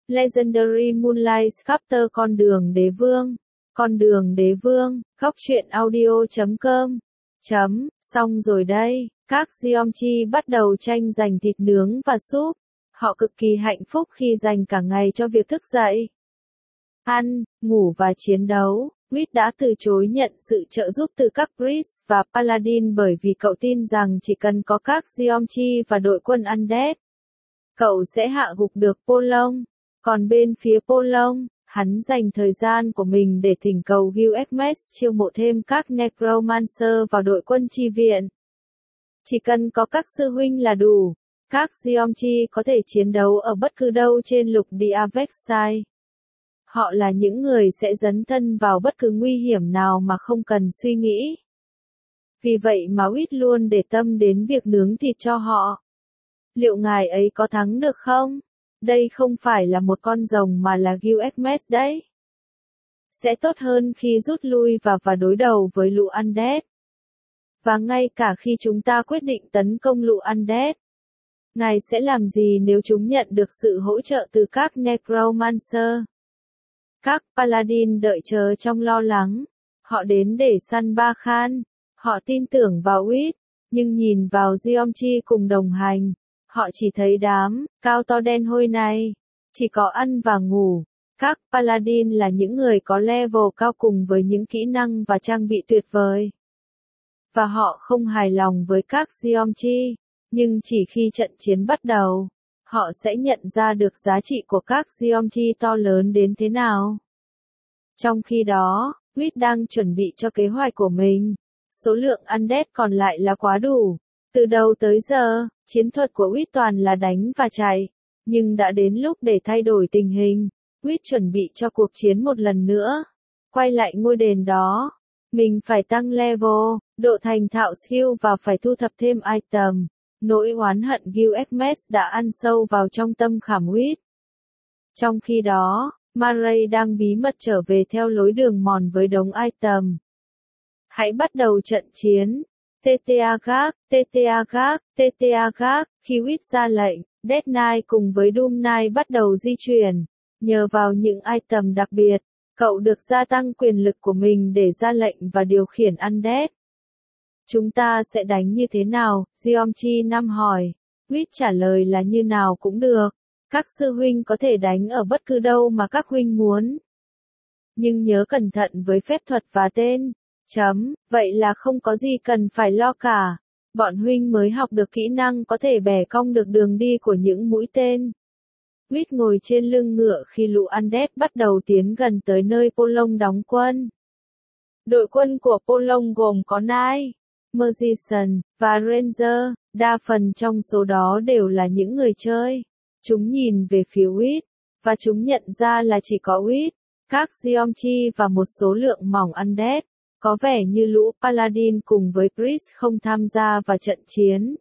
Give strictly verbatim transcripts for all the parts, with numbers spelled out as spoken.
Legendary Moonlight Chapter Con đường đế vương. Con đường đế vương, góc truyện audio chấm com. Chấm, xong rồi đây, các Jeomchi bắt đầu tranh giành thịt nướng và súp. Họ cực kỳ hạnh phúc khi dành cả ngày cho việc thức dậy, ăn, ngủ và chiến đấu. Wit đã từ chối nhận sự trợ giúp từ các Priest và Paladin bởi vì cậu tin rằng chỉ cần có các Jeomchi và đội quân Undead, cậu sẽ hạ gục được Polong. Còn bên phía Polong, hắn dành thời gian của mình để thỉnh cầu Gilgamesh chiêu mộ thêm các Necromancer vào đội quân chi viện. Chỉ cần có các sư huynh là đủ, các Jeomchi có thể chiến đấu ở bất cứ đâu trên lục địa Vexai. Họ là những người sẽ dấn thân vào bất cứ nguy hiểm nào mà không cần suy nghĩ. Vì vậy mà Wit luôn để tâm đến việc nướng thịt cho họ. Liệu ngài ấy có thắng được không? Đây không phải là một con rồng mà là Gilgamesh đấy. Sẽ tốt hơn khi rút lui và và đối đầu với lũ Undead. Và ngay cả khi chúng ta quyết định tấn công lũ Undead, ngài sẽ làm gì nếu chúng nhận được sự hỗ trợ từ các Necromancer? Các Paladin đợi chờ trong lo lắng. Họ đến để săn Ba Khan. Họ tin tưởng vào Wit, nhưng nhìn vào Jeomchi cùng đồng hành, họ chỉ thấy đám cao to đen hôi này, chỉ có ăn và ngủ. Các Paladin là những người có level cao cùng với những kỹ năng và trang bị tuyệt vời. Và họ không hài lòng với các Jeomchi, nhưng chỉ khi trận chiến bắt đầu, họ sẽ nhận ra được giá trị của các Jeomchi to lớn đến thế nào. Trong khi đó, Wit đang chuẩn bị cho kế hoạch của mình. Số lượng Undead còn lại là quá đủ. Từ đầu tới giờ, chiến thuật của Wit toàn là đánh và chạy. Nhưng đã đến lúc để thay đổi tình hình. Wit chuẩn bị cho cuộc chiến một lần nữa. Quay lại ngôi đền đó. Mình phải tăng level, độ thành thạo skill và phải thu thập thêm item. Nỗi oán hận Gilgamesh đã ăn sâu vào trong tâm khảm Wit. Trong khi đó, Murray đang bí mật trở về theo lối đường mòn với đống item. Hãy bắt đầu trận chiến. tê tê a gác, tê tê a gác, tê tê a gác. Khi Wit ra lệnh, Death Knight cùng với Doom Knight bắt đầu di chuyển. Nhờ vào những item đặc biệt, cậu được gia tăng quyền lực của mình để ra lệnh và điều khiển Undead. Chúng ta sẽ đánh như thế nào? Jeomchi năm hỏi. Wit trả lời là như nào cũng được. Các sư huynh có thể đánh ở bất cứ đâu mà các huynh muốn. Nhưng nhớ cẩn thận với phép thuật và tên. Chấm, vậy là không có gì cần phải lo cả. Bọn huynh mới học được kỹ năng có thể bẻ cong được đường đi của những mũi tên. Wit ngồi trên lưng ngựa khi lũ Undead bắt đầu tiến gần tới nơi Polong đóng quân. Đội quân của Polong gồm có Knight, Magician, và Ranger, đa phần trong số đó đều là những người chơi. Chúng nhìn về phía Wit, và chúng nhận ra là chỉ có Wit, các Jeomchi và một số lượng mỏng Undead. Có vẻ như lũ Paladin cùng với Priest không tham gia vào trận chiến.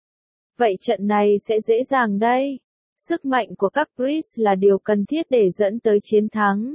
Vậy trận này sẽ dễ dàng đây. Sức mạnh của các Priest là điều cần thiết để dẫn tới chiến thắng.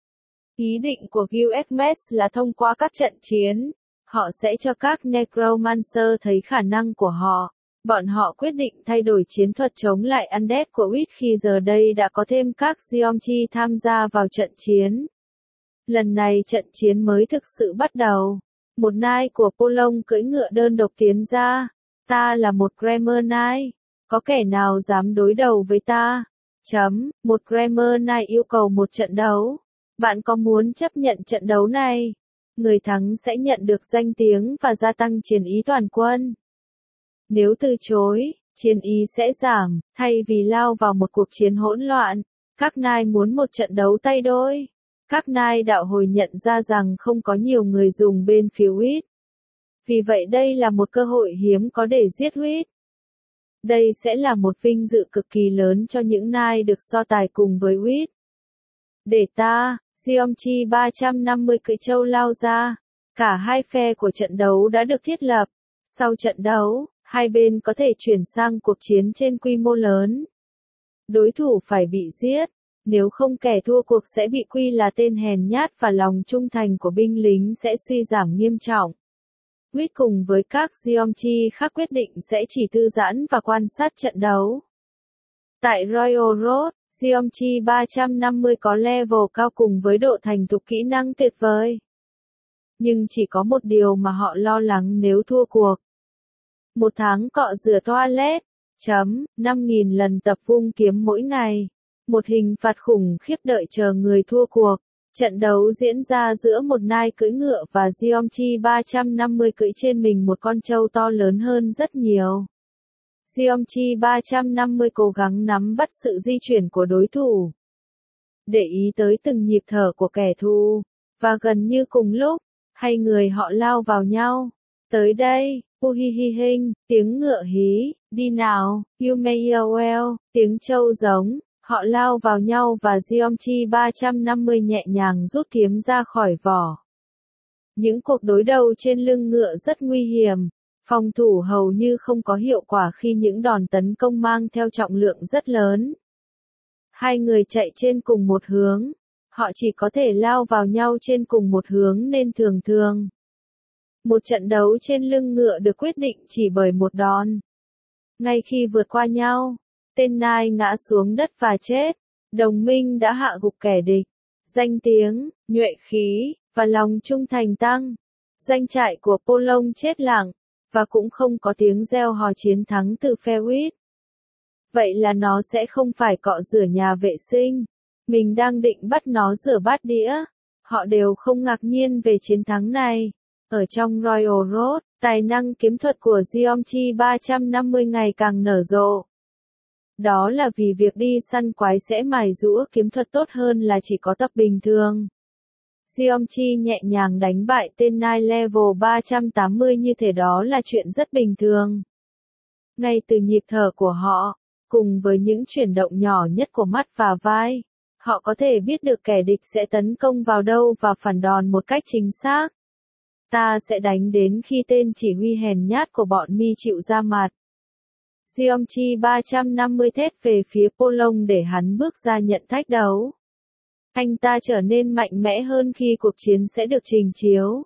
Ý định của Gilgamesh là thông qua các trận chiến, họ sẽ cho các Necromancer thấy khả năng của họ. Bọn họ quyết định thay đổi chiến thuật chống lại Undead của Wit khi giờ đây đã có thêm các Jeomchi tham gia vào trận chiến. Lần này trận chiến mới thực sự bắt đầu. Một Knight của Polong cưỡi ngựa đơn độc tiến ra. Ta là một Grammar Knight. Có kẻ nào dám đối đầu với ta? Chấm, một Grammar Knight yêu cầu một trận đấu. Bạn có muốn chấp nhận trận đấu này? Người thắng sẽ nhận được danh tiếng và gia tăng chiến ý toàn quân. Nếu từ chối, chiến ý sẽ giảm, thay vì lao vào một cuộc chiến hỗn loạn. Các Knight muốn một trận đấu tay đôi. Các Knight đạo hồi nhận ra rằng không có nhiều người dùng bên phía Wit. Vì vậy đây là một cơ hội hiếm có để giết Wit. Đây sẽ là một vinh dự cực kỳ lớn cho những Knight được so tài cùng với Wit. Để ta, Jeomchi ba trăm năm mươi cưỡi trâu lao ra. Cả hai phe của trận đấu đã được thiết lập. Sau trận đấu, hai bên có thể chuyển sang cuộc chiến trên quy mô lớn. Đối thủ phải bị giết. Nếu không kẻ thua cuộc sẽ bị quy là tên hèn nhát và lòng trung thành của binh lính sẽ suy giảm nghiêm trọng. Wit cùng với các Jeomchi khác quyết định sẽ chỉ thư giãn và quan sát trận đấu. Tại Royal Road, Geometry ba trăm năm mươi có level cao cùng với độ thành thục kỹ năng tuyệt vời. Nhưng chỉ có một điều mà họ lo lắng nếu thua cuộc. Một tháng cọ rửa toilet, chấm, năm nghìn lần tập vung kiếm mỗi ngày. Một hình phạt khủng khiếp đợi chờ người thua cuộc. Trận đấu diễn ra giữa một nai cưỡi ngựa và Geometry ba trăm năm mươi cưỡi trên mình một con trâu to lớn hơn rất nhiều. Geometry ba trăm năm mươi cố gắng nắm bắt sự di chuyển của đối thủ. Để ý tới từng nhịp thở của kẻ thù. Và gần như cùng lúc, hai người họ lao vào nhau. Tới đây, uhihihin, tiếng ngựa hí, đi nào, you may well, tiếng trâu giống. Họ lao vào nhau và Geometry ba trăm năm mươi nhẹ nhàng rút kiếm ra khỏi vỏ. Những cuộc đối đầu trên lưng ngựa rất nguy hiểm. Phòng thủ hầu như không có hiệu quả khi những đòn tấn công mang theo trọng lượng rất lớn. Hai người chạy trên cùng một hướng. Họ chỉ có thể lao vào nhau trên cùng một hướng nên thường thường. Một trận đấu trên lưng ngựa được quyết định chỉ bởi một đòn. Ngay khi vượt qua nhau, tên nai ngã xuống đất và chết. Đồng minh đã hạ gục kẻ địch. Danh tiếng, nhuệ khí, và lòng trung thành tăng. Doanh trại của Polong chết lặng, và cũng không có tiếng reo hò chiến thắng từ Fewit. Vậy là nó sẽ không phải cọ rửa nhà vệ sinh. Mình đang định bắt nó rửa bát đĩa. Họ đều không ngạc nhiên về chiến thắng này. Ở trong Royal Road, tài năng kiếm thuật của Geometry ba trăm năm mươi ngày càng nở rộ. Đó là vì việc đi săn quái sẽ mài giũa kiếm thuật tốt hơn là chỉ có tập bình thường. Geometry nhẹ nhàng đánh bại tên nai level ba trăm tám mươi như thể đó là chuyện rất bình thường. Ngay từ nhịp thở của họ, cùng với những chuyển động nhỏ nhất của mắt và vai, họ có thể biết được kẻ địch sẽ tấn công vào đâu và phản đòn một cách chính xác. Ta sẽ đánh đến khi tên chỉ huy hèn nhát của bọn mi chịu ra mặt. Geometry ba trăm năm mươi thét về phía Polong để hắn bước ra nhận thách đấu. Anh ta trở nên mạnh mẽ hơn khi cuộc chiến sẽ được trình chiếu.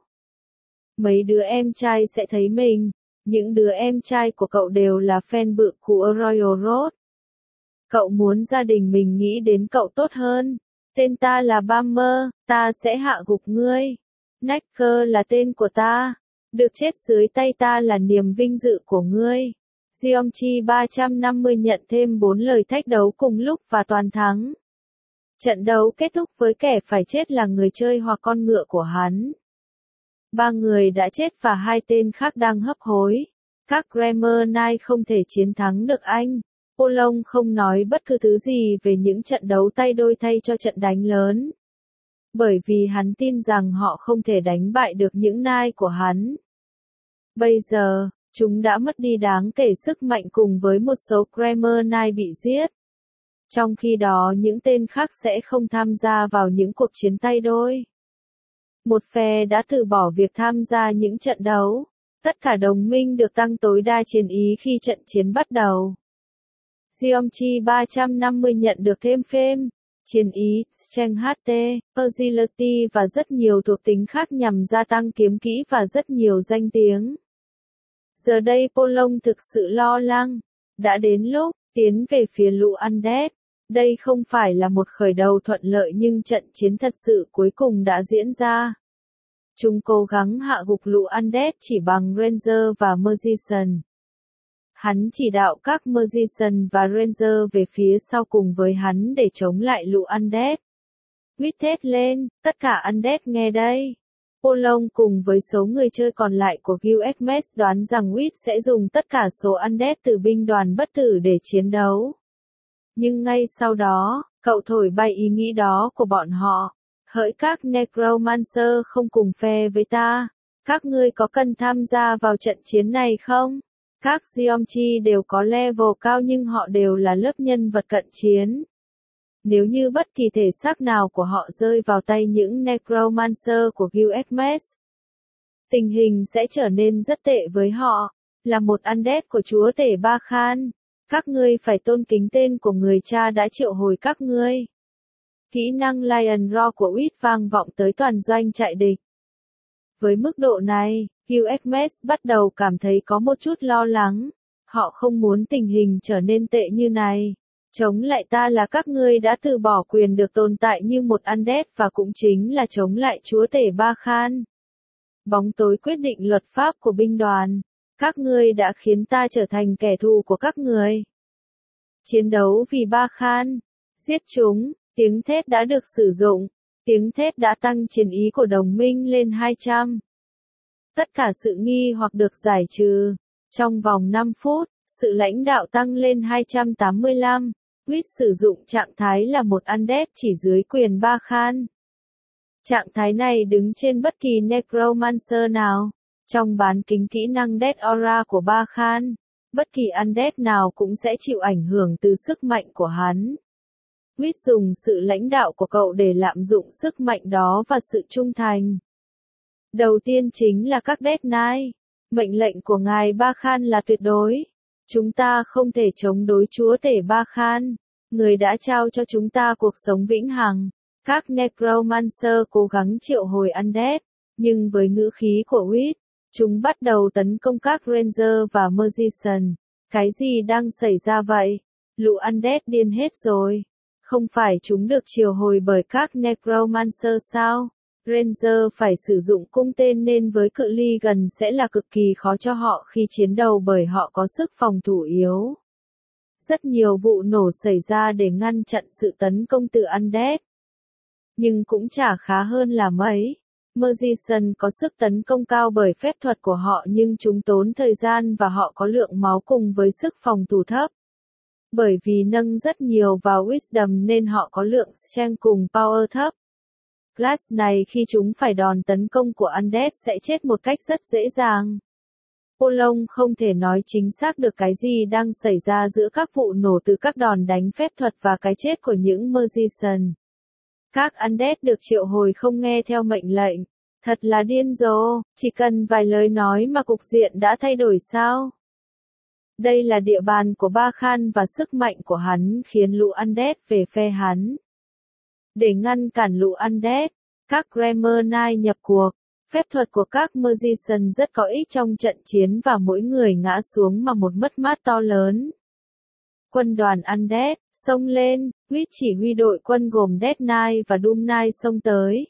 Mấy đứa em trai sẽ thấy mình. Những đứa em trai của cậu đều là fan bự của Royal Road. Cậu muốn gia đình mình nghĩ đến cậu tốt hơn. Tên ta là Bummer, ta sẽ hạ gục ngươi. Necker là tên của ta. Được chết dưới tay ta là niềm vinh dự của ngươi. Geometry ba trăm năm mươi nhận thêm bốn lời thách đấu cùng lúc và toàn thắng. Trận đấu kết thúc với kẻ phải chết là người chơi hoặc con ngựa của hắn. Ba người đã chết và hai tên khác đang hấp hối. Các Grammar Knight không thể chiến thắng được anh. Polong không nói bất cứ thứ gì về những trận đấu tay đôi thay cho trận đánh lớn. Bởi vì hắn tin rằng họ không thể đánh bại được những Knight của hắn. Bây giờ, chúng đã mất đi đáng kể sức mạnh cùng với một số Grammar Knight bị giết. Trong khi đó những tên khác sẽ không tham gia vào những cuộc chiến tay đôi. Một phe đã từ bỏ việc tham gia những trận đấu. Tất cả đồng minh được tăng tối đa chiến ý khi trận chiến bắt đầu. Geometry ba trăm năm mươi nhận được thêm phêm, chiến ý, strength hát tê, agility và rất nhiều thuộc tính khác nhằm gia tăng kiếm kỹ và rất nhiều danh tiếng. Giờ đây Polong thực sự lo lắng. Đã đến lúc tiến về phía lũ Undead. Đây không phải là một khởi đầu thuận lợi nhưng trận chiến thật sự cuối cùng đã diễn ra. Chúng cố gắng hạ gục lũ Undead chỉ bằng Ranger và Magician. Hắn chỉ đạo các Magician và Ranger về phía sau cùng với hắn để chống lại lũ Undead. Huýt thét lên, tất cả Undead nghe đây. Polong cùng với số người chơi còn lại của Guildmates đoán rằng Huýt sẽ dùng tất cả số Undead từ binh đoàn bất tử để chiến đấu. Nhưng ngay sau đó, cậu thổi bay ý nghĩ đó của bọn họ. Hỡi các Necromancer không cùng phe với ta, các ngươi có cần tham gia vào trận chiến này không? Các Geometry đều có level cao nhưng họ đều là lớp nhân vật cận chiến. Nếu như bất kỳ thể xác nào của họ rơi vào tay những Necromancer của Guildmates, tình hình sẽ trở nên rất tệ với họ. Là một Undead của chúa tể Ba Khan, các ngươi phải tôn kính tên của người cha đã triệu hồi các ngươi. Kỹ năng Lion Roar của Huýt vang vọng tới toàn doanh trại địch. Với mức độ này, Guildmates bắt đầu cảm thấy có một chút lo lắng. Họ không muốn tình hình trở nên tệ như này. Chống lại ta là các ngươi đã từ bỏ quyền được tồn tại như một Undead và cũng chính là chống lại chúa tể Ba Khan. Bóng tối quyết định luật pháp của binh đoàn. Các ngươi đã khiến ta trở thành kẻ thù của các người. Chiến đấu vì Ba Khan. Giết chúng, tiếng thét đã được sử dụng. Tiếng thét đã tăng chiến ý của đồng minh lên hai trăm. Tất cả sự nghi hoặc được giải trừ. Trong vòng năm phút, sự lãnh đạo tăng lên hai trăm tám mươi lăm. Quýt sử dụng trạng thái là một Undead chỉ dưới quyền Ba Khan. Trạng thái này đứng trên bất kỳ Necromancer nào. Trong bán kính kỹ năng Death Aura của Ba Khan, bất kỳ Undead nào cũng sẽ chịu ảnh hưởng từ sức mạnh của hắn. Quýt dùng sự lãnh đạo của cậu để lạm dụng sức mạnh đó và sự trung thành. Đầu tiên chính là các Death Knight. Mệnh lệnh của ngài Ba Khan là tuyệt đối. Chúng ta không thể chống đối chúa tể Ba Khan. Người đã trao cho chúng ta cuộc sống vĩnh hằng. Các Necromancer cố gắng triệu hồi Undead, nhưng với ngữ khí của Quýt, chúng bắt đầu tấn công các Ranger và Magician. Cái gì đang xảy ra vậy? Lũ Undead điên hết rồi. Không phải chúng được triệu hồi bởi các Necromancer sao? Ranger phải sử dụng cung tên nên với cự ly gần sẽ là cực kỳ khó cho họ khi chiến đấu bởi họ có sức phòng thủ yếu. Rất nhiều vụ nổ xảy ra để ngăn chặn sự tấn công từ Undead. Nhưng cũng chả khá hơn là mấy. Magician có sức tấn công cao bởi phép thuật của họ nhưng chúng tốn thời gian và họ có lượng máu cùng với sức phòng thủ thấp. Bởi vì nâng rất nhiều vào Wisdom nên họ có lượng Strength cùng Power thấp. Class này khi chúng phải đòn tấn công của Undead sẽ chết một cách rất dễ dàng. Polong không thể nói chính xác được cái gì đang xảy ra giữa các vụ nổ từ các đòn đánh phép thuật và cái chết của những Magician. Các Undead được triệu hồi không nghe theo mệnh lệnh. Thật là điên rồ, chỉ cần vài lời nói mà cục diện đã thay đổi sao? Đây là địa bàn của Ba Khan và sức mạnh của hắn khiến lũ Undead về phe hắn. Để ngăn cản lũ Undead, các Grammar Knight nhập cuộc. Phép thuật của các Magician rất có ích trong trận chiến và mỗi người ngã xuống mà một mất mát to lớn. Quân đoàn Undead, xông lên, Quýt chỉ huy đội quân gồm Death Knight và Doom Knight xông tới.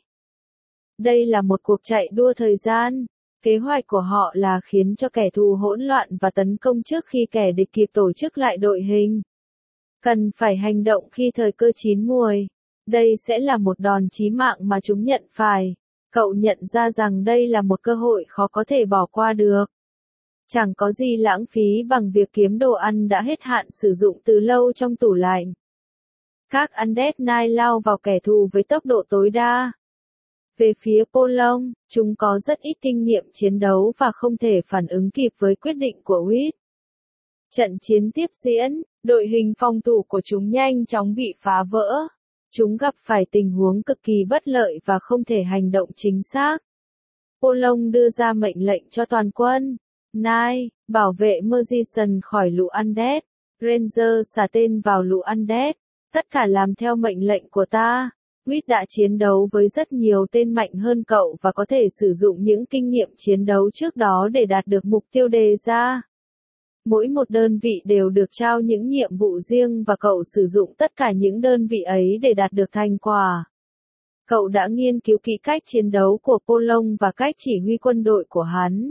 Đây là một cuộc chạy đua thời gian. Kế hoạch của họ là khiến cho kẻ thù hỗn loạn và tấn công trước khi kẻ địch kịp tổ chức lại đội hình. Cần phải hành động khi thời cơ chín muồi. Đây sẽ là một đòn chí mạng mà chúng nhận phải. Cậu nhận ra rằng đây là một cơ hội khó có thể bỏ qua được. Chẳng có gì lãng phí bằng việc kiếm đồ ăn đã hết hạn sử dụng từ lâu trong tủ lạnh. Các Undead Knight lao vào kẻ thù với tốc độ tối đa. Về phía Polong, chúng có rất ít kinh nghiệm chiến đấu và không thể phản ứng kịp với quyết định của Quýt. Trận chiến tiếp diễn, đội hình phòng thủ của chúng nhanh chóng bị phá vỡ. Chúng gặp phải tình huống cực kỳ bất lợi và không thể hành động chính xác. Polong đưa ra mệnh lệnh cho toàn quân. Knight, bảo vệ Magician khỏi lũ Undead. Ranger xả tên vào lũ Undead. Tất cả làm theo mệnh lệnh của ta. Quýt đã chiến đấu với rất nhiều tên mạnh hơn cậu và có thể sử dụng những kinh nghiệm chiến đấu trước đó để đạt được mục tiêu đề ra. Mỗi một đơn vị đều được trao những nhiệm vụ riêng và cậu sử dụng tất cả những đơn vị ấy để đạt được thành quả. Cậu đã nghiên cứu kỹ cách chiến đấu của Polong và cách chỉ huy quân đội của hắn.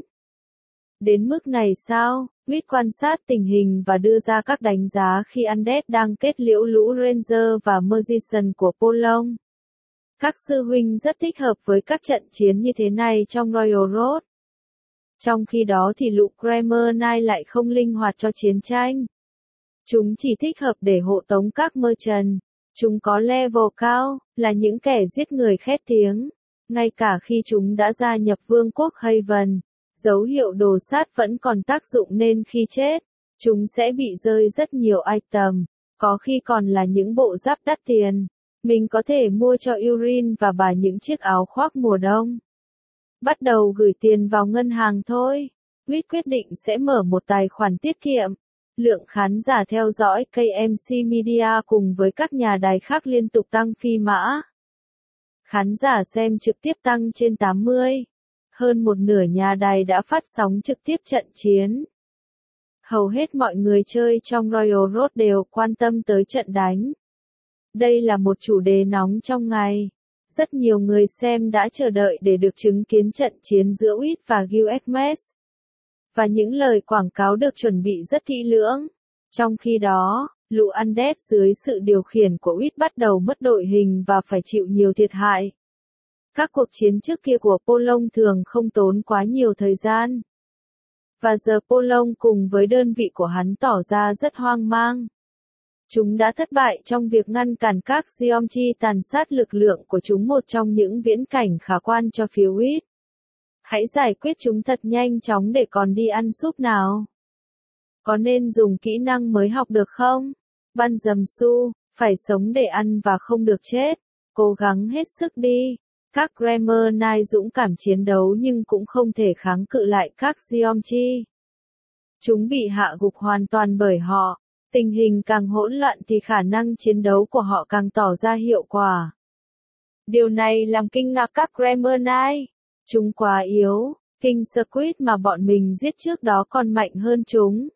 Đến mức này sao? Quýt quan sát tình hình và đưa ra các đánh giá khi Undead đang kết liễu lũ Ranger và Magician của Polong. Các sư huynh rất thích hợp với các trận chiến như thế này trong Royal Road. Trong khi đó thì lũ Grammar Knight lại không linh hoạt cho chiến tranh. Chúng chỉ thích hợp để hộ tống các merchant. Chúng có level cao, là những kẻ giết người khét tiếng. Ngay cả khi chúng đã gia nhập vương quốc Haven, dấu hiệu đồ sát vẫn còn tác dụng nên khi chết, chúng sẽ bị rơi rất nhiều item, có khi còn là những bộ giáp đắt tiền. Mình có thể mua cho Urin và bà những chiếc áo khoác mùa đông. Bắt đầu gửi tiền vào ngân hàng thôi. Quýt quyết định sẽ mở một tài khoản tiết kiệm. Lượng khán giả theo dõi ca em xê Media cùng với các nhà đài khác liên tục tăng phi mã. Khán giả xem trực tiếp tăng trên tám mươi. Hơn một nửa nhà đài đã phát sóng trực tiếp trận chiến. Hầu hết mọi người chơi trong Royal Road đều quan tâm tới trận đánh. Đây là một chủ đề nóng trong ngày. Rất nhiều người xem đã chờ đợi để được chứng kiến trận chiến giữa u i tê và u ét Mets. Và những lời quảng cáo được chuẩn bị rất kỹ lưỡng. Trong khi đó, lũ Undead dưới sự điều khiển của u i tê bắt đầu mất đội hình và phải chịu nhiều thiệt hại. Các cuộc chiến trước kia của Polong thường không tốn quá nhiều thời gian. Và giờ Polong cùng với đơn vị của hắn tỏ ra rất hoang mang. Chúng đã thất bại trong việc ngăn cản các Geomchi tàn sát lực lượng của chúng, một trong những viễn cảnh khả quan cho phía u i tê. Hãy giải quyết chúng thật nhanh chóng để còn đi ăn súp nào. Có nên dùng kỹ năng mới học được không? Ban dầm su, phải sống để ăn và không được chết. Cố gắng hết sức đi. Các Grammar Knight dũng cảm chiến đấu nhưng cũng không thể kháng cự lại các Geomchi. Chúng bị hạ gục hoàn toàn bởi họ. Tình hình càng hỗn loạn thì khả năng chiến đấu của họ càng tỏ ra hiệu quả. Điều này làm kinh ngạc các Grammar Knight. Chúng quá yếu, King Squid mà bọn mình giết trước đó còn mạnh hơn chúng.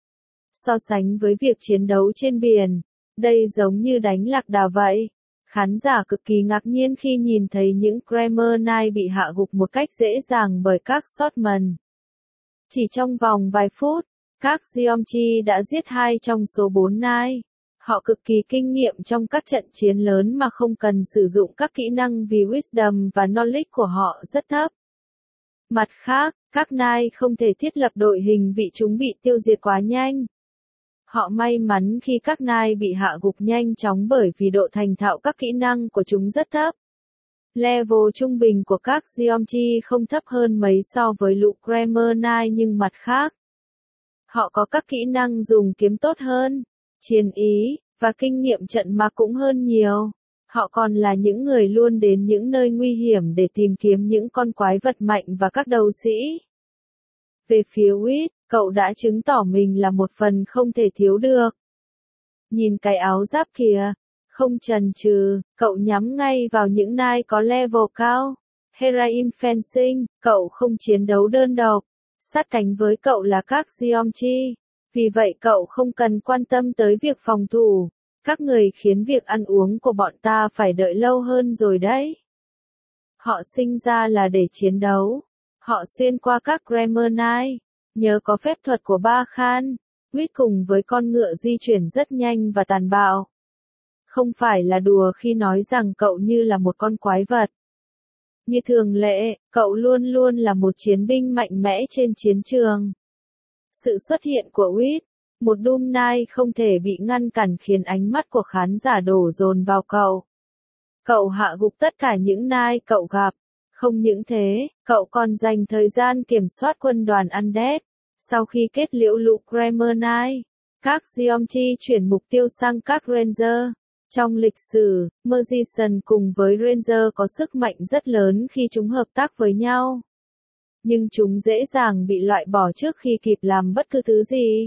So sánh với việc chiến đấu trên biển, đây giống như đánh lạc đà vậy. Khán giả cực kỳ ngạc nhiên khi nhìn thấy những Grammar Knight bị hạ gục một cách dễ dàng bởi các Swordsman. Chỉ trong vòng vài phút, các Geomchi đã giết hai trong số bốn Knight. Họ cực kỳ kinh nghiệm trong các trận chiến lớn mà không cần sử dụng các kỹ năng vì Wisdom và Knowledge của họ rất thấp. Mặt khác, các Knight không thể thiết lập đội hình vì chúng bị tiêu diệt quá nhanh. Họ may mắn khi các Knight bị hạ gục nhanh chóng bởi vì độ thành thạo các kỹ năng của chúng rất thấp. Level trung bình của các Geomchi không thấp hơn mấy so với lũ Grammar Knight, nhưng mặt khác, họ có các kỹ năng dùng kiếm tốt hơn, chiến ý, và kinh nghiệm trận mà cũng hơn nhiều. Họ còn là những người luôn đến những nơi nguy hiểm để tìm kiếm những con quái vật mạnh và các đấu sĩ. Về phía u i tê, cậu đã chứng tỏ mình là một phần không thể thiếu được. Nhìn cái áo giáp kìa, không chần chừ, cậu nhắm ngay vào những Knight có level cao. Heraim Fencing, cậu không chiến đấu đơn độc. Sát cánh với cậu là các Geomchi. Vì vậy cậu không cần quan tâm tới việc phòng thủ. Các người khiến việc ăn uống của bọn ta phải đợi lâu hơn rồi đấy. Họ sinh ra là để chiến đấu. Họ xuyên qua các Grammar Knight. Nhờ có phép thuật của Ba Khan, Quýt cùng với con ngựa di chuyển rất nhanh và tàn bạo. Không phải là đùa khi nói rằng cậu như là một con quái vật. Như thường lệ, cậu luôn luôn là một chiến binh mạnh mẽ trên chiến trường. Sự xuất hiện của Quýt, một Doom Knight không thể bị ngăn cản, khiến ánh mắt của khán giả đổ dồn vào cậu. Cậu hạ gục tất cả những Knight cậu gặp. Không những thế, cậu còn dành thời gian kiểm soát quân đoàn Undead. Sau khi kết liễu lũ Grammar Knight, các Geomchi chuyển mục tiêu sang các Ranger. Trong lịch sử, Magician cùng với Ranger có sức mạnh rất lớn khi chúng hợp tác với nhau. Nhưng chúng dễ dàng bị loại bỏ trước khi kịp làm bất cứ thứ gì.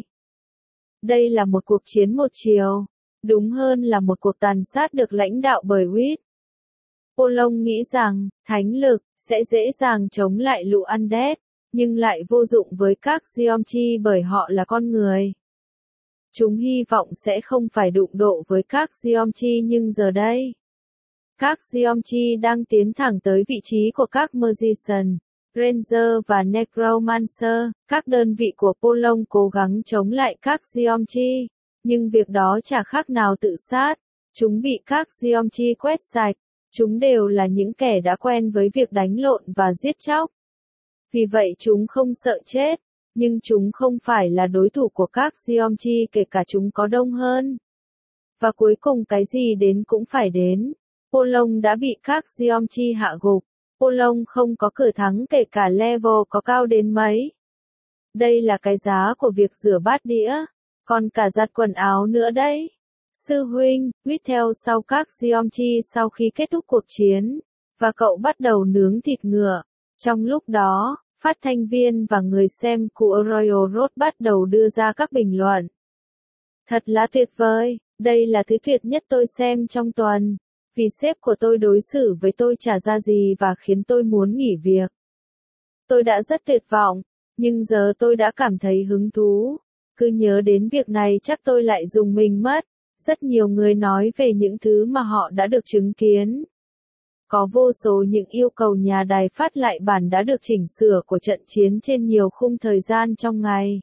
Đây là một cuộc chiến một chiều. Đúng hơn là một cuộc tàn sát được lãnh đạo bởi u i tê. Polong nghĩ rằng, thánh lực, sẽ dễ dàng chống lại lũ Undead, nhưng lại vô dụng với các Geomchi bởi họ là con người. Chúng hy vọng sẽ không phải đụng độ với các Geomchi, nhưng giờ đây, các Geomchi đang tiến thẳng tới vị trí của các Magician, Ranger và Necromancer. Các đơn vị của Polong cố gắng chống lại các Geomchi, nhưng việc đó chả khác nào tự sát. Chúng bị các Geomchi quét sạch. Chúng đều là những kẻ đã quen với việc đánh lộn và giết chóc. Vì vậy chúng không sợ chết, nhưng chúng không phải là đối thủ của các Geomchi kể cả chúng có đông hơn. Và cuối cùng cái gì đến cũng phải đến. Polong đã bị các Geomchi hạ gục. Polong không có cửa thắng kể cả level có cao đến mấy. Đây là cái giá của việc rửa bát đĩa, còn cả giặt quần áo nữa đấy. Sư huynh, Quýt theo sau các Geomchi sau khi kết thúc cuộc chiến, và cậu bắt đầu nướng thịt ngựa. Trong lúc đó, phát thanh viên và người xem của Royal Road bắt đầu đưa ra các bình luận. Thật là tuyệt vời, đây là thứ tuyệt nhất tôi xem trong tuần, vì sếp của tôi đối xử với tôi chả ra gì và khiến tôi muốn nghỉ việc. Tôi đã rất tuyệt vọng, nhưng giờ tôi đã cảm thấy hứng thú. Cứ nhớ đến việc này chắc tôi lại rùng mình mất. Rất nhiều người nói về những thứ mà họ đã được chứng kiến. Có vô số những yêu cầu nhà đài phát lại bản đã được chỉnh sửa của trận chiến trên nhiều khung thời gian trong ngày.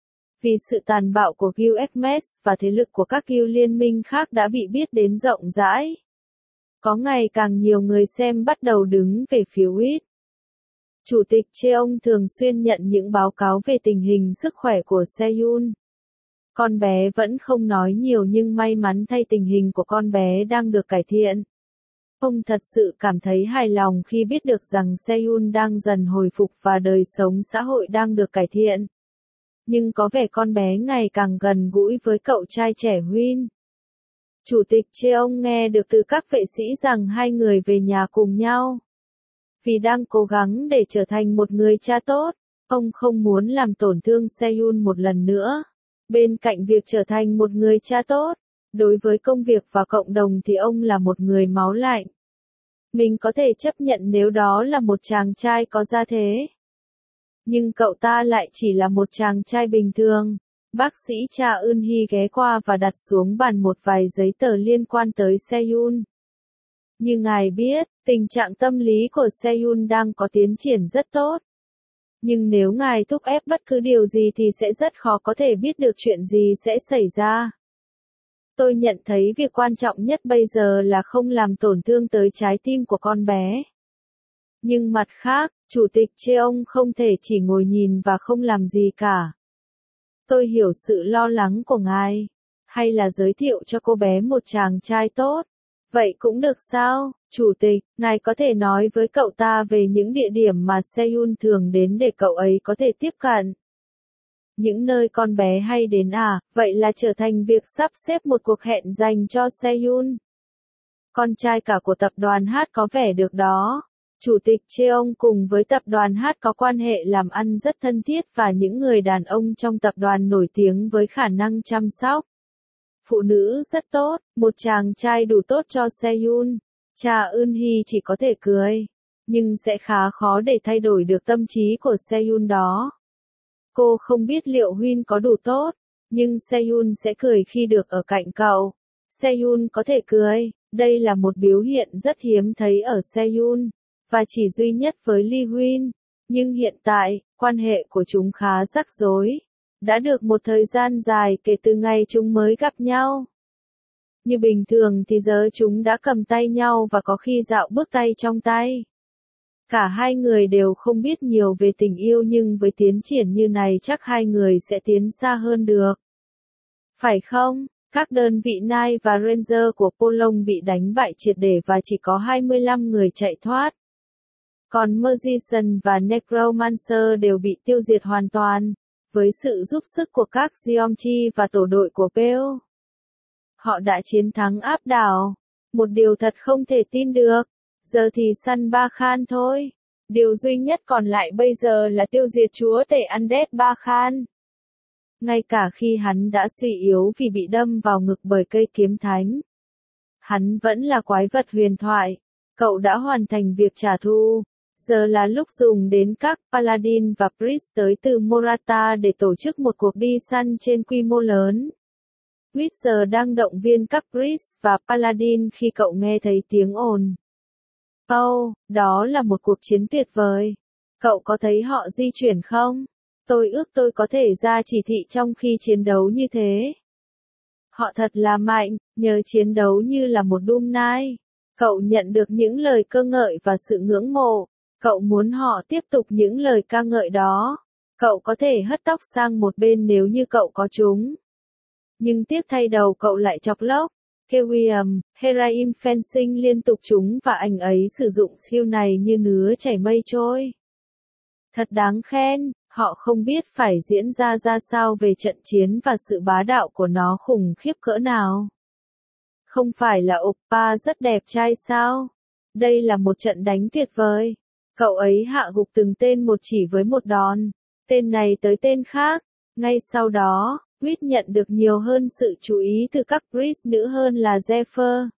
Vì sự tàn bạo của Gilgamesh và thế lực của các guild liên minh khác đã bị biết đến rộng rãi. Có ngày càng nhiều người xem bắt đầu đứng về phía Wit. Chủ tịch Cheong thường xuyên nhận những báo cáo về tình hình sức khỏe của Seyun. Con bé vẫn không nói nhiều nhưng may mắn thay tình hình của con bé đang được cải thiện. Ông thật sự cảm thấy hài lòng khi biết được rằng Seyun đang dần hồi phục và đời sống xã hội đang được cải thiện. Nhưng có vẻ con bé ngày càng gần gũi với cậu trai trẻ Win. Chủ tịch Cheong nghe được từ các vệ sĩ rằng hai người về nhà cùng nhau. Vì đang cố gắng để trở thành một người cha tốt, ông không muốn làm tổn thương Seyun một lần nữa. Bên cạnh việc trở thành một người cha tốt, đối với công việc và cộng đồng thì ông là một người máu lạnh. Mình có thể chấp nhận nếu đó là một chàng trai có gia thế. Nhưng cậu ta lại chỉ là một chàng trai bình thường. Bác sĩ Cha Eun-hee ghé qua và đặt xuống bàn một vài giấy tờ liên quan tới Seyun. Như ngài biết, tình trạng tâm lý của Seyun đang có tiến triển rất tốt. Nhưng nếu ngài thúc ép bất cứ điều gì thì sẽ rất khó có thể biết được chuyện gì sẽ xảy ra. Tôi nhận thấy việc quan trọng nhất bây giờ là không làm tổn thương tới trái tim của con bé. Nhưng mặt khác, Chủ tịch Cheong không thể chỉ ngồi nhìn và không làm gì cả. Tôi hiểu sự lo lắng của ngài. Hay là giới thiệu cho cô bé một chàng trai tốt. Vậy cũng được sao, Chủ tịch, ngài có thể nói với cậu ta về những địa điểm mà Seyun thường đến để cậu ấy có thể tiếp cận. Những nơi con bé hay đến à, vậy là trở thành việc sắp xếp một cuộc hẹn dành cho Seyun. Con trai cả của tập đoàn hát có vẻ được đó. Chủ tịch Cheong cùng với tập đoàn hát có quan hệ làm ăn rất thân thiết và những người đàn ông trong tập đoàn nổi tiếng với khả năng chăm sóc. Phụ nữ rất tốt, một chàng trai đủ tốt cho Seyun. Cha Eun-hee chỉ có thể cười. Nhưng sẽ khá khó để thay đổi được tâm trí của Seyun đó. Cô không biết liệu Win có đủ tốt, nhưng Seyun sẽ cười khi được ở cạnh cậu. Seyun có thể cười, đây là một biểu hiện rất hiếm thấy ở Seyun, và chỉ duy nhất với Lee Win. Nhưng hiện tại, quan hệ của chúng khá rắc rối. Đã được một thời gian dài kể từ ngày chúng mới gặp nhau. Như bình thường thì giờ chúng đã cầm tay nhau và có khi dạo bước tay trong tay. Cả hai người đều không biết nhiều về tình yêu nhưng với tiến triển như này chắc hai người sẽ tiến xa hơn được. Phải không? Các đơn vị Knight và Ranger của Polong bị đánh bại triệt để và chỉ có hai mươi lăm người chạy thoát. Còn Magician và Necromancer đều bị tiêu diệt hoàn toàn, với sự giúp sức của các Geomchi và tổ đội của Peo. Họ đã chiến thắng áp đảo. Một điều thật không thể tin được. Giờ thì săn Ba Khan thôi. Điều duy nhất còn lại bây giờ là tiêu diệt chúa tể Undead Ba Khan. Ngay cả khi hắn đã suy yếu vì bị đâm vào ngực bởi cây kiếm thánh. Hắn vẫn là quái vật huyền thoại. Cậu đã hoàn thành việc trả thù. Giờ là lúc dùng đến các Paladin và Priest tới từ Morata để tổ chức một cuộc đi săn trên quy mô lớn. Witcher đang động viên các Priest và Paladin khi cậu nghe thấy tiếng ồn. Oh, đó là một cuộc chiến tuyệt vời. Cậu có thấy họ di chuyển không? Tôi ước tôi có thể ra chỉ thị trong khi chiến đấu như thế. Họ thật là mạnh, nhờ chiến đấu như là một Doom Knight. Cậu nhận được những lời ca ngợi và sự ngưỡng mộ. Cậu muốn họ tiếp tục những lời ca ngợi đó. Cậu có thể hất tóc sang một bên nếu như cậu có chúng. Nhưng tiếc thay đầu cậu lại chọc lóc. Kewiem, Heraim Fencing liên tục trúng và anh ấy sử dụng skill này như nứa chảy mây trôi. Thật đáng khen, họ không biết phải diễn ra ra sao về trận chiến và sự bá đạo của nó khủng khiếp cỡ nào. Không phải là Oppa rất đẹp trai sao? Đây là một trận đánh tuyệt vời. Cậu ấy hạ gục từng tên một chỉ với một đòn. Tên này tới tên khác. Ngay sau đó, Wit nhận được nhiều hơn sự chú ý từ các priest nữ hơn là Zephyr.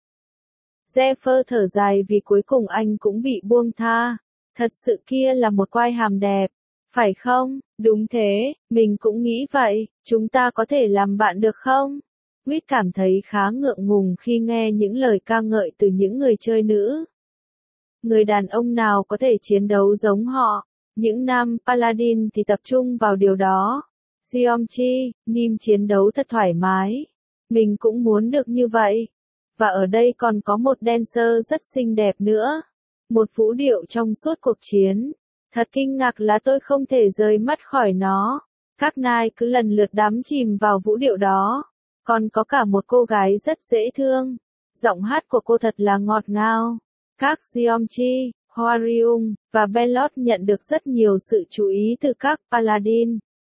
Zephyr thở dài vì cuối cùng anh cũng bị buông tha. Thật sự kia là một quai hàm đẹp. Phải không? Đúng thế, mình cũng nghĩ vậy, chúng ta có thể làm bạn được không? Quýt cảm thấy khá ngượng ngùng khi nghe những lời ca ngợi từ những người chơi nữ. Người đàn ông nào có thể chiến đấu giống họ? Những nam Paladin thì tập trung vào điều đó. Geomchi, Nim chiến đấu thật thoải mái. Mình cũng muốn được như vậy. Và ở đây còn có một dancer rất xinh đẹp nữa. Một vũ điệu trong suốt cuộc chiến. Thật kinh ngạc là tôi không thể rời mắt khỏi nó. Các nai cứ lần lượt đắm chìm vào vũ điệu đó. Còn có cả một cô gái rất dễ thương. Giọng hát của cô thật là ngọt ngào. Các Geomchi, Hwarium, và Belot nhận được rất nhiều sự chú ý từ các Paladin.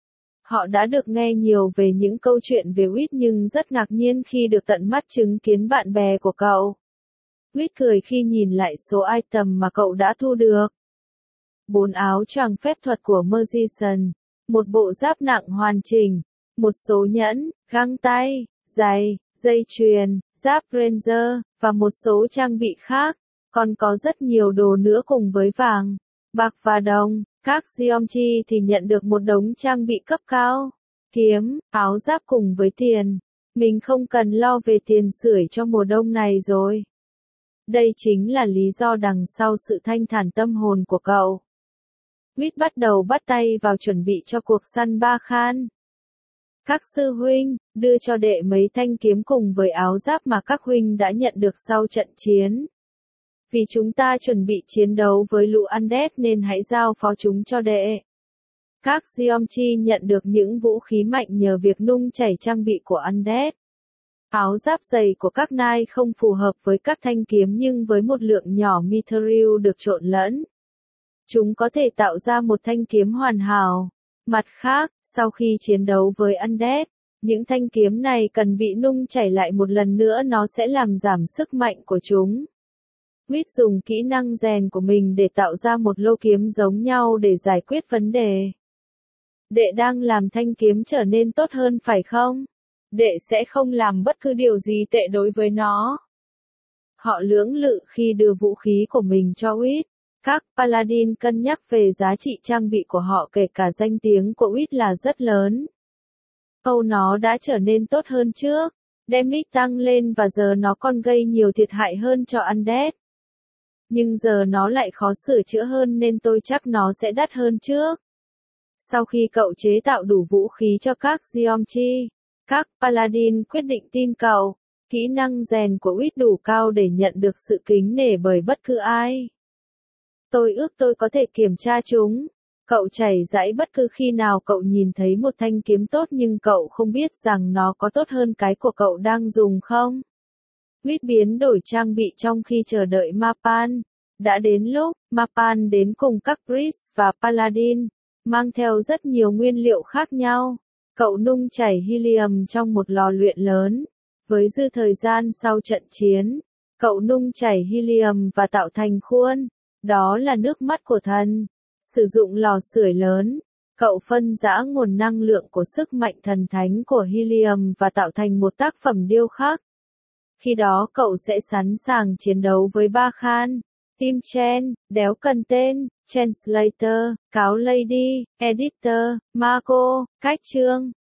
Họ đã được nghe nhiều về những câu chuyện về Quýt nhưng rất ngạc nhiên khi được tận mắt chứng kiến bạn bè của cậu. Quýt cười khi nhìn lại số item mà cậu đã thu được. Bốn áo choàng phép thuật của Magician, một bộ giáp nặng hoàn chỉnh, một số nhẫn, găng tay, giày, dây chuyền, giáp Ranger, và một số trang bị khác. Còn có rất nhiều đồ nữa cùng với vàng, bạc và đồng. Các Geomchi thì nhận được một đống trang bị cấp cao, kiếm, áo giáp cùng với tiền. Mình không cần lo về tiền sưởi cho mùa đông này rồi. Đây chính là lý do đằng sau sự thanh thản tâm hồn của cậu. Quýt bắt đầu bắt tay vào chuẩn bị cho cuộc săn Ba Khan. Các sư huynh, đưa cho đệ mấy thanh kiếm cùng với áo giáp mà các huynh đã nhận được sau trận chiến. Vì chúng ta chuẩn bị chiến đấu với lũ Undead nên hãy giao phó chúng cho đệ. Các Geomchi nhận được những vũ khí mạnh nhờ việc nung chảy trang bị của Undead. Áo giáp dày của các nai không phù hợp với các thanh kiếm nhưng với một lượng nhỏ mithril được trộn lẫn, chúng có thể tạo ra một thanh kiếm hoàn hảo. Mặt khác, sau khi chiến đấu với Undead, những thanh kiếm này cần bị nung chảy lại một lần nữa, nó sẽ làm giảm sức mạnh của chúng. Quýt dùng kỹ năng rèn của mình để tạo ra một lô kiếm giống nhau để giải quyết vấn đề. Đệ đang làm thanh kiếm trở nên tốt hơn phải không? Đệ sẽ không làm bất cứ điều gì tệ đối với nó. Họ lưỡng lự khi đưa vũ khí của mình cho Quýt. Các Paladin cân nhắc về giá trị trang bị của họ, kể cả danh tiếng của Quýt là rất lớn. Câu nó đã trở nên tốt hơn trước. Damage tăng lên và giờ nó còn gây nhiều thiệt hại hơn cho Undead. Nhưng giờ nó lại khó sửa chữa hơn nên tôi chắc nó sẽ đắt hơn trước. Sau khi cậu chế tạo đủ vũ khí cho các Geomchi, các Paladin quyết định tin cậu. Kỹ năng rèn của Quýt đủ cao để nhận được sự kính nể bởi bất cứ ai. Tôi ước tôi có thể kiểm tra chúng. Cậu chảy dãi bất cứ khi nào cậu nhìn thấy một thanh kiếm tốt nhưng cậu không biết rằng nó có tốt hơn cái của cậu đang dùng không? Quýt biến đổi trang bị trong khi chờ đợi Mapan. Đã đến lúc, Mapan đến cùng các Priest và Paladin, mang theo rất nhiều nguyên liệu khác nhau. Cậu nung chảy helium trong một lò luyện lớn. Với dư thời gian sau trận chiến, cậu nung chảy helium và tạo thành khuôn. Đó là nước mắt của thần. Sử dụng lò sưởi lớn, cậu phân rã nguồn năng lượng của sức mạnh thần thánh của helium và tạo thành một tác phẩm điêu khắc. Khi đó cậu sẽ sẵn sàng chiến đấu với Ba Khan, Tim Chen, Đéo Cần Tên, Translator, Cáo Lady, Editor, Marco, Cách Chương.